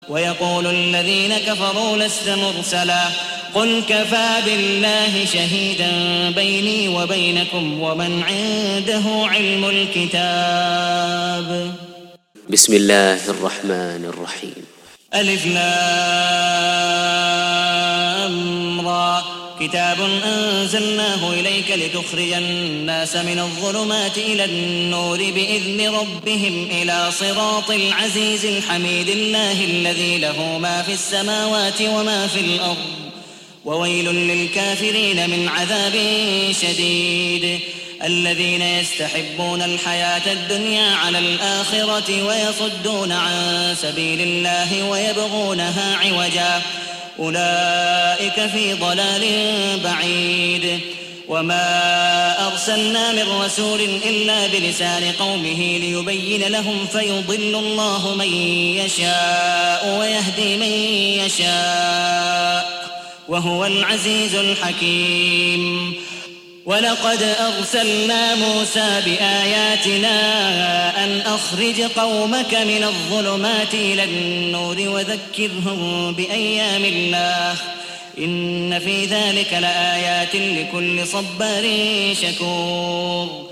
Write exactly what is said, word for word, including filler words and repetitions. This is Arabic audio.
ويقول الذين كفروا لست مرسلا قل كفى بالله شهيدا بيني وبينكم ومن عنده علم الكتاب. بسم الله الرحمن الرحيم. ألف لام را كتاب أنزلناه إليك لتخرج الناس من الظلمات إلى النور بإذن ربهم إلى صراط العزيز الحميد الله الذي له ما في السماوات وما في الأرض وويل للكافرين من عذاب شديد. الذين يستحبون الحياة الدنيا على الآخرة ويصدون عن سبيل الله ويبغونها عوجا أولئك في ضلال بعيد. وما أرسلنا من رسول إلا بلسان قومه ليبين لهم فيضل الله من يشاء ويهدي من يشاء وهو العزيز الحكيم. ولقد أرسلنا موسى بآياتنا أن أخرج قومك من الظلمات إلى النور وذكرهم بأيام الله إن في ذلك لآيات لكل صبار شكور.